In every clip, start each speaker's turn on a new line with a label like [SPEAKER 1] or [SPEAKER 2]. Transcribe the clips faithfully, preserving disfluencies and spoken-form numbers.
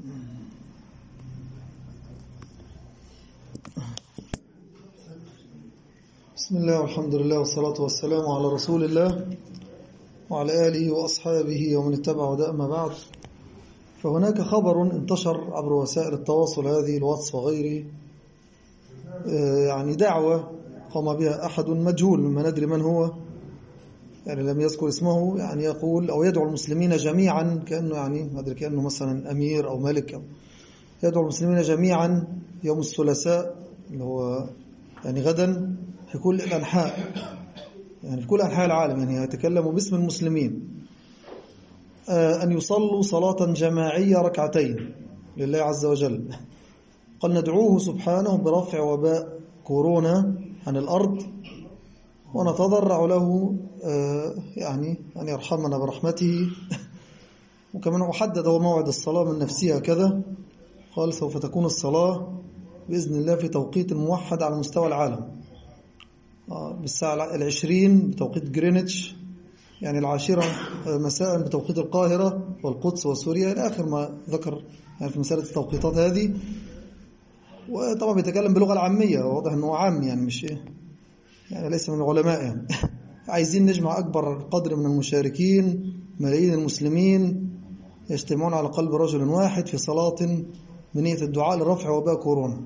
[SPEAKER 1] بسم الله والحمد لله والصلاة والسلام على رسول الله وعلى آله وأصحابه ومن اتبع هداه أما بعد. فهناك خبر انتشر عبر وسائل التواصل هذه الواتس وغيره، يعني دعوة قام بها أحد مجهول ما ندري من هو، يعني لم يذكر اسمه، يعني يقول أو يدعو المسلمين جميعا كأنه يعني ما أدري كأنه مثلا أمير أو ملك أو يدعو المسلمين جميعا يوم الثلاثاء اللي هو يعني غدا في كل الأنحاء، يعني في كل أنحاء العالم، يعني يتكلم باسم المسلمين، أن يصلوا صلاة جماعية ركعتين لله عز وجل. قال ندعوه سبحانه برفع وباء كورونا عن الأرض ونتضرع له يعني أن يرحمنا برحمته. وكمان أحدد هو موعد الصلاة من نفسها كذا، قال سوف تكون الصلاة بإذن الله في توقيت موحد على مستوى العالم، بالساعة العشرين بتوقيت جرينتش، يعني العاشرة مساء بتوقيت القاهرة والقدس وسوريا إلى آخر ما ذكر يعني في مسألة التوقيتات هذه. وطبعا بيتكلم باللغة العامية، واضح أنه عام يعني مش إيه يعني ليس من العلماء يعني. عايزين نجمع أكبر قدر من المشاركين، ملايين المسلمين يجتمعون على قلب رجل واحد في صلاة بنية الدعاء لرفع وباء كورونا.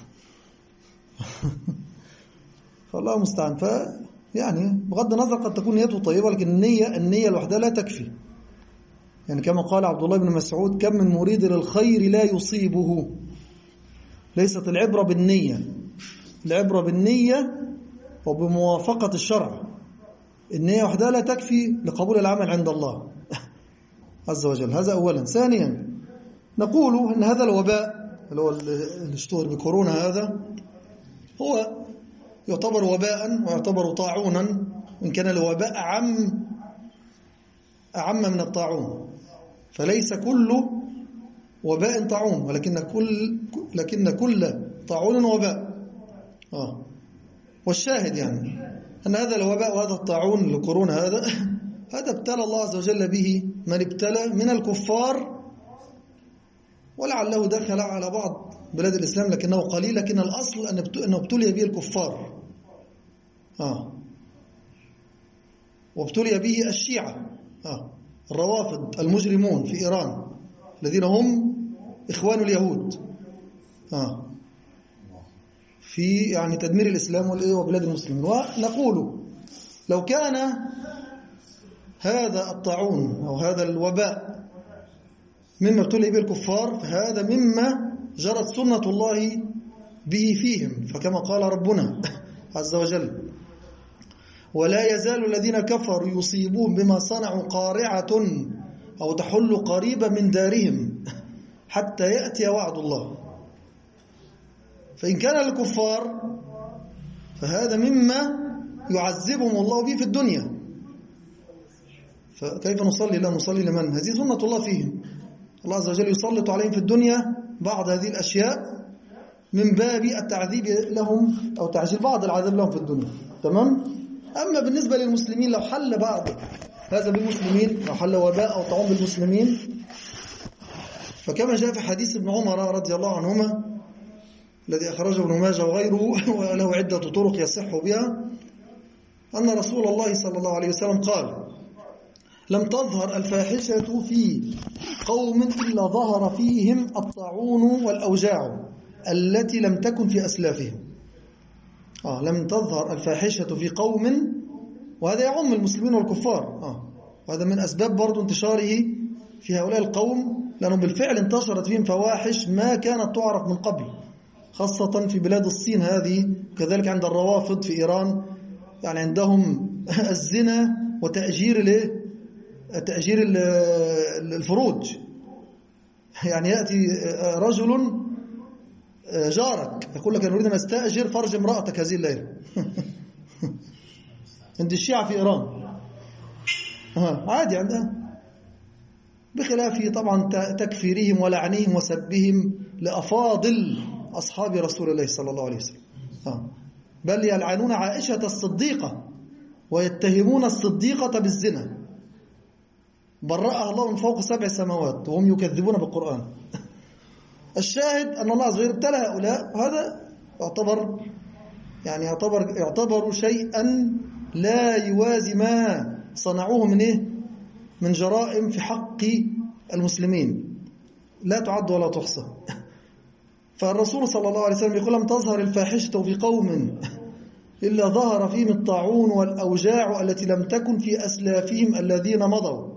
[SPEAKER 1] فالله المستعان. ف يعني بغض النظر قد تكون نيته طيبة، لكن النية النية لوحدها لا تكفي. يعني كما قال عبد الله بن مسعود كم من مريد للخير لا يصيبه. ليست العبرة بالنية، العبرة بالنية وبموافقة الشرع. النية وحدها لا تكفي لقبول العمل عند الله عز وجل. هذا أولا. ثانيا نقول إن هذا الوباء اللي هو اللي اشتهر بكورونا هذا هو يعتبر وباء ويعتبر طاعونا، وإن كان الوباء أعم أعم من الطاعون، فليس كل وباء طاعون، ولكن كل لكن كل طاعون وباء. آه. والشاهد يعني أن هذا الوباء وهذا الطاعون لكورونا هذا هذا ابتلى الله عز وجل به من ابتلى من الكفار، ولعله دخل على بعض بلاد الإسلام لكنه قليل، لكن الأصل أنه ابتلي به الكفار. آه. وابتلي به الشيعة، آه. الروافض المجرمون في إيران الذين هم إخوان اليهود، آه. في يعني تدمير الإسلام وبلاد المسلمين. ونقول لو كان هذا الطاعون أو هذا الوباء مما ابتلي به الكفار، فهذا مما جرت سنة الله به فيهم، فكما قال ربنا عز وجل ولا يزال الذين كفروا يصيبون بما صنعوا قارعة أو تحل قريبا من دارهم حتى يأتي وعد الله. فإن كان الكفار فهذا مما يعذبهم الله به في الدنيا، فكيف نصلي؟ لا نصلي لمن؟ هذه سنة الله فيهم. الله عز وجل يسلط عليهم في الدنيا بعض هذه الأشياء من باب التعذيب لهم أو تعجيل بعض العذاب لهم في الدنيا. تمام؟ أما بالنسبة للمسلمين لو حل بعض هذا بالمسلمين، لو حل وباء أو طاعون بالمسلمين، فكما جاء في حديث ابن عمر رضي الله عنهما الذي أخرجه ابن ماجه وغيره وله عدة طرق يصح بها، أن رسول الله صلى الله عليه وسلم قال لم تظهر الفاحشة في قوم إلا ظهر فيهم الطاعون والأوجاع التي لم تكن في أسلافهم. آه لم تظهر الفاحشة في قوم، وهذا يعم المسلمين والكفار. آه وهذا من أسباب برضو انتشاره في هؤلاء القوم، لأنهم بالفعل انتشرت فيهم فواحش ما كانت تعرف من قبل، خاصة في بلاد الصين هذه، وكذلك عند الروافض في إيران. يعني عندهم الزنا وتأجير الايه تأجير الفروج. يعني يأتي رجل جارك يقول لك أنا أريد أن أستأجر فرج امرأتك هذه الليلة. عند الشيعة في إيران عادي عندها، بخلاف طبعا تكفيرهم ولعنهم وسبهم لأفاضل أصحاب رسول الله صلى الله عليه وسلم. بل يلعنون عائشة الصديقة ويتهمون الصديقة بالزنا، برأها الله من فوق سبع سماوات وهم يكذبون بالقرآن. الشاهد أن الله عز وجل ابتلى هؤلاء، وهذا يعتبر يعني يعتبر يعتبر شيئا لا يوازي ما صنعوه من إيه؟ من جرائم في حق المسلمين، لا تعد ولا تحصى. فالرسول صلى الله عليه وسلم يقول: لم تظهر الفاحشة في قوم إلا ظهر فيهم الطاعون والأوجاع التي لم تكن في أسلافهم الذين مضوا،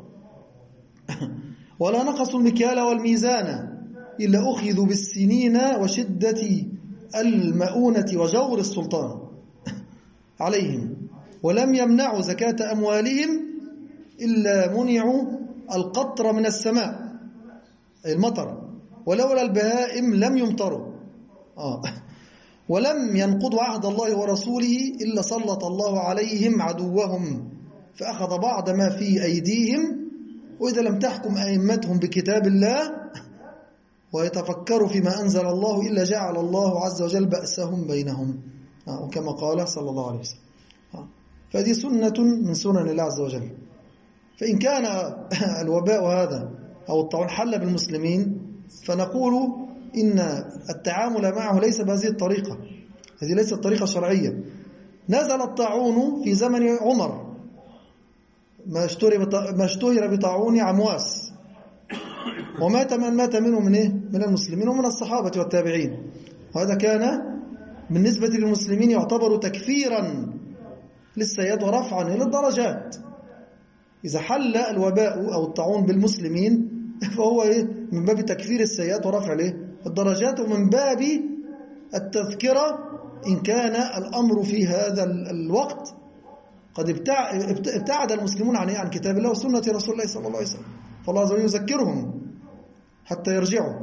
[SPEAKER 1] ولا نقصوا المكيال والميزان إلا أخذوا بالسنين وشدة المؤونة وجور السلطان عليهم، ولم يمنعوا زكاة أموالهم إلا منعوا القطر من السماء، المطر، ولولا البهائم لم يمطروا، آه. ولم ينقضوا عهد الله ورسوله إلا سلط الله عليهم عدوهم فأخذ بعض ما في أيديهم، وإذا لم تحكم أئمتهم بكتاب الله ويتفكروا فيما أنزل الله إلا جعل الله عز وجل بأسهم بينهم، آه. وكما قال صلى الله عليه وسلم. آه. فهذه سنة من سنن الله عز وجل. فإن كان الوباء هذا أو الطاعون حل بالمسلمين فنقول إن التعامل معه ليس بهذه الطريقة، هذه ليست الطريقة الشرعية. نزل الطاعون في زمن عمر، ما اشتهر بطاعون عمواس، ومات من مات منه من إيه؟ من المسلمين ومن الصحابة والتابعين، وهذا كان بالنسبة للمسلمين يعتبر تكفيرا للسيئات ورفعا إلى الدرجات. إذا حل الوباء أو الطاعون بالمسلمين فهو إيه؟ من باب تكفير السيئات ورفع الدرجات، ومن باب التذكرة إن كان الأمر في هذا الوقت قد ابتعد المسلمون عن عن كتاب الله وسنة رسول الله صلى الله عليه وسلم، فالله عز وجل يذكرهم حتى يرجعوا.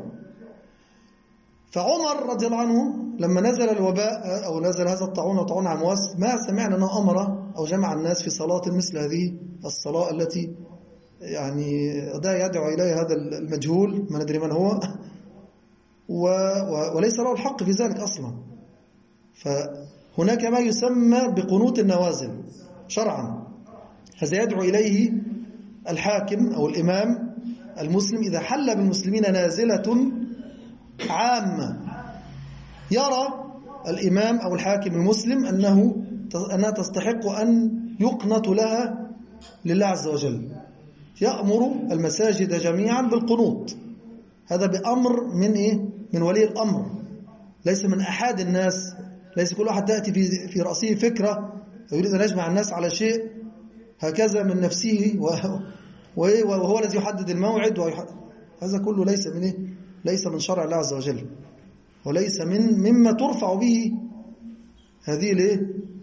[SPEAKER 1] فعمر رضي الله عنه لما نزل الوباء أو نزل هذا الطاعون وطاعون عمواس ما سمعنا أنه أمر أو جمع الناس في صلاة مثل هذه الصلاة التي يعني ده يدعو إليه هذا المجهول ما ندري من هو و وليس له الحق في ذلك أصلا. فهناك ما يسمى بقنوت النوازل شرعا، هذا يدعو إليه الحاكم أو الإمام المسلم إذا حل بالمسلمين نازلة عامة يرى الإمام أو الحاكم المسلم أنه أنها تستحق أن يقنط لها لله عز وجل، يأمر المساجد جميعا بالقنوط. هذا بأمر من إيه؟ من ولي الأمر، ليس من أحد الناس، ليس كل واحد تأتي في في رأسه فكرة ويريد أن يجمع الناس على شيء هكذا من نفسه وهو الذي يحدد الموعد ويحدد. هذا كله ليس من إيه؟ ليس من شرع الله عز وجل، وليس من مما ترفع به هذه الايه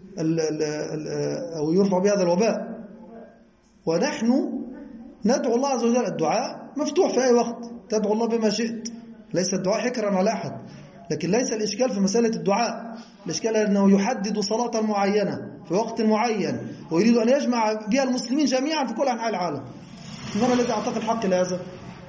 [SPEAKER 1] او يرفع به هذا الوباء. ونحن ندعو الله عز وجل، الدعاء مفتوح في اي وقت، تدعو الله بما شئت، ليس الدعاء حكرا على احد، لكن ليس الاشكال في مساله الدعاء، الاشكال انه يحدد صلاه معينه في وقت معين ويريد ان يجمع بها المسلمين جميعا في كل انحاء العالم. من الذي اعطاك الحق لهذا؟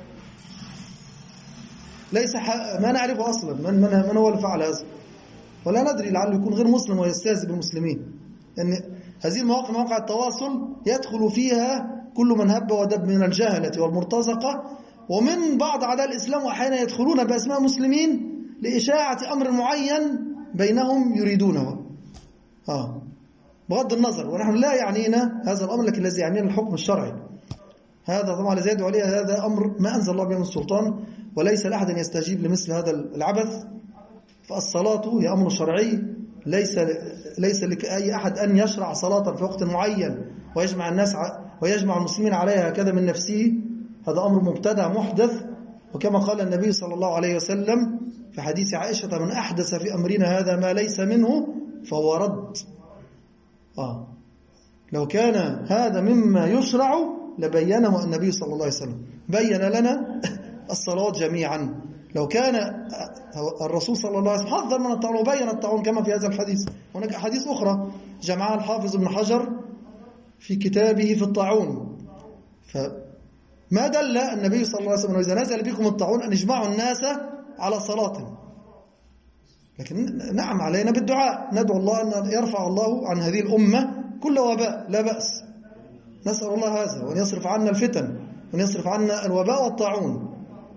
[SPEAKER 1] ليس ما نعرفه أصلا من, من, من هو اللي فعل هذا، ولا ندري، لعله يكون غير مسلم ويستهزئ بالمسلمين. لأن هذه المواقع مواقع التواصل يدخل فيها كل من هب ودب من الجهلة والمرتزقة ومن بعض أعداء الإسلام، وأحيانا يدخلون بأسماء مسلمين لإشاعة أمر معين بينهم يريدونه، آه. بغض النظر، ونحن لا يعنينا هذا الأمر، لكن الذي يعنينا الحكم الشرعي. هذا طبعا الذي يدعو عليه هذا أمر ما أنزل الله به من السلطان، وليس لأحد أن يستجيب لمثل هذا العبث. فالصلاة هي أمر شرعي، ليس ليس لأي أحد أن يشرع صلاة في وقت معين ويجمع الناس ويجمع المسلمين عليها هكذا من نفسه. هذا أمر مبتدع محدث، وكما قال النبي صلى الله عليه وسلم في حديث عائشة: من أحدث في أمرنا هذا ما ليس منه فهو رد. آه. لو كان هذا مما يشرع لبينه النبي صلى الله عليه وسلم، بين لنا الصلاة جميعا. لو كان الرسول صلى الله عليه وسلم حذر من الطاعون وبين الطاعون كما في هذا الحديث. هناك أحاديث أخرى جمعها الحافظ ابن حجر في كتابه في الطاعون. فما دل النبي صلى الله عليه وسلم إذا نزل بكم الطاعون أن يجمعوا الناس على صلاة، لكن نعم علينا بالدعاء، ندعو الله أن يرفع الله عن هذه الأمة كل وباء، لا بأس، نسأل الله هذا، وأن يصرف عنا الفتن، وأن يصرف عنا الوباء والطاعون.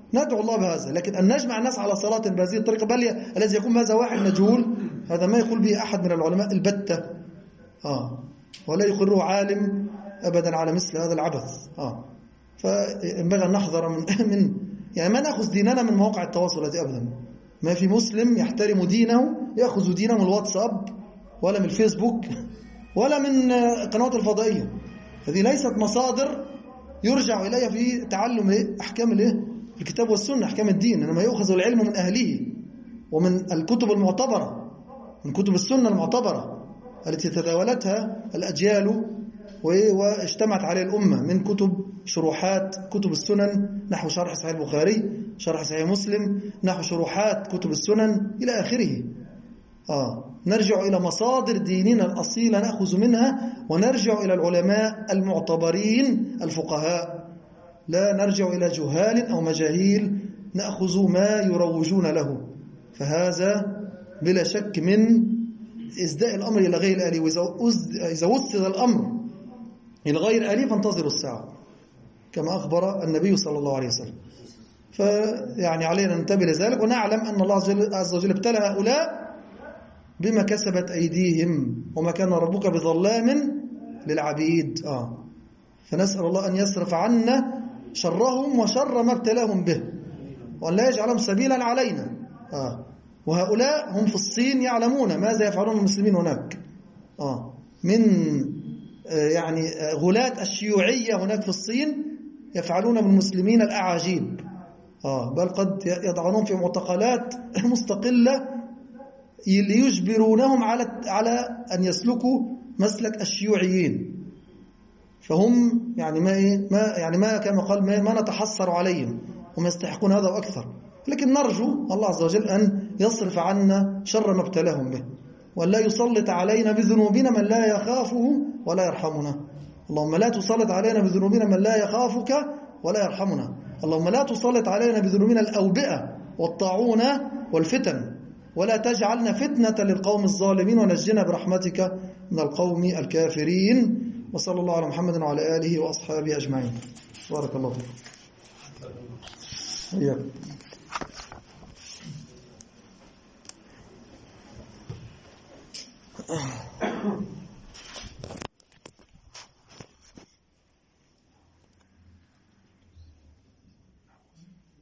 [SPEAKER 1] ندعو الله بهذا. لكن أن نجمع الناس على صلاة بهذه الطريقة، بل الذي يقوم بهذا واحد مجهول، هذا ما يقول به أحد من العلماء البتة، آه ولا يقره عالم أبدا على مثل هذا العبث. آه فينبغي أن نحذر من, من يعني ما نأخذ ديننا من مواقع التواصل هذه أبدا. ما في مسلم يحترم دينه يأخذ دينه من الواتساب ولا من الفيسبوك ولا من قنوات الفضائية. هذه ليست مصادر يرجع إليها في تعلم أحكام الكتاب والسنة، أحكام الدين. إنما يؤخذ العلم من أهله ومن الكتب المعتبرة، من كتب السنة المعتبرة التي تداولتها الأجيال واجتمعت عليه الأمة، من كتب شروحات كتب السنن نحو شرح صحيح البخاري، شرح صحيح مسلم، نحو شروحات كتب السنن إلى آخره. آه نرجع إلى مصادر ديننا الأصيلة نأخذ منها، ونرجع إلى العلماء المعتبرين الفقهاء، لا نرجع إلى جهال أو مجاهيل نأخذ ما يروجون له. فهذا بلا شك من إزداء الأمر إلى غير الآلي. وإذا وسد الأمر إلى غير الآلي فانتظروا الساعة كما أخبر النبي صلى الله عليه وسلم. فيعني علينا ننتبه لذلك، ونعلم أن الله عز وجل ابتلى هؤلاء بما كسبت أيديهم، وما كان ربك بظلام للعبيد. آه. فنسأل الله أن يصرف عنا شرهم وشر ما ابتلاهم به، وأن لا يجعلهم سبيلا علينا. آه. وهؤلاء هم في الصين يعلمون ماذا يفعلون المسلمين هناك، آه. من آه يعني غلاة الشيوعية هناك في الصين يفعلون بالمسلمين الأعاجيب، آه. بل قد يضعونهم في معتقلات مستقلة ليجبرونهم على على أن يسلكوا مسلك الشيوعيين. فهم يعني ما ما يعني ما كما قال ما, ما نتحسر عليهم، هم يستحقون هذا وأكثر. لكن نرجو الله عز وجل أن يصرف عنا شر ما ابتلاهم به، وأن لا يسلط علينا بذنوبنا من لا يخافه ولا يرحمنا. اللهم لا تسلط علينا بذنوبنا من لا يخافك ولا يرحمنا. اللهم لا تسلط علينا بذنوبنا الأوبئة والطاعون والفتن، ولا تجعلنا فتنة للقوم الظالمين، ونجنا برحمتك من القوم الكافرين. وصلى الله على محمد وعلى آله وأصحابه أجمعين. بارك الله فيك.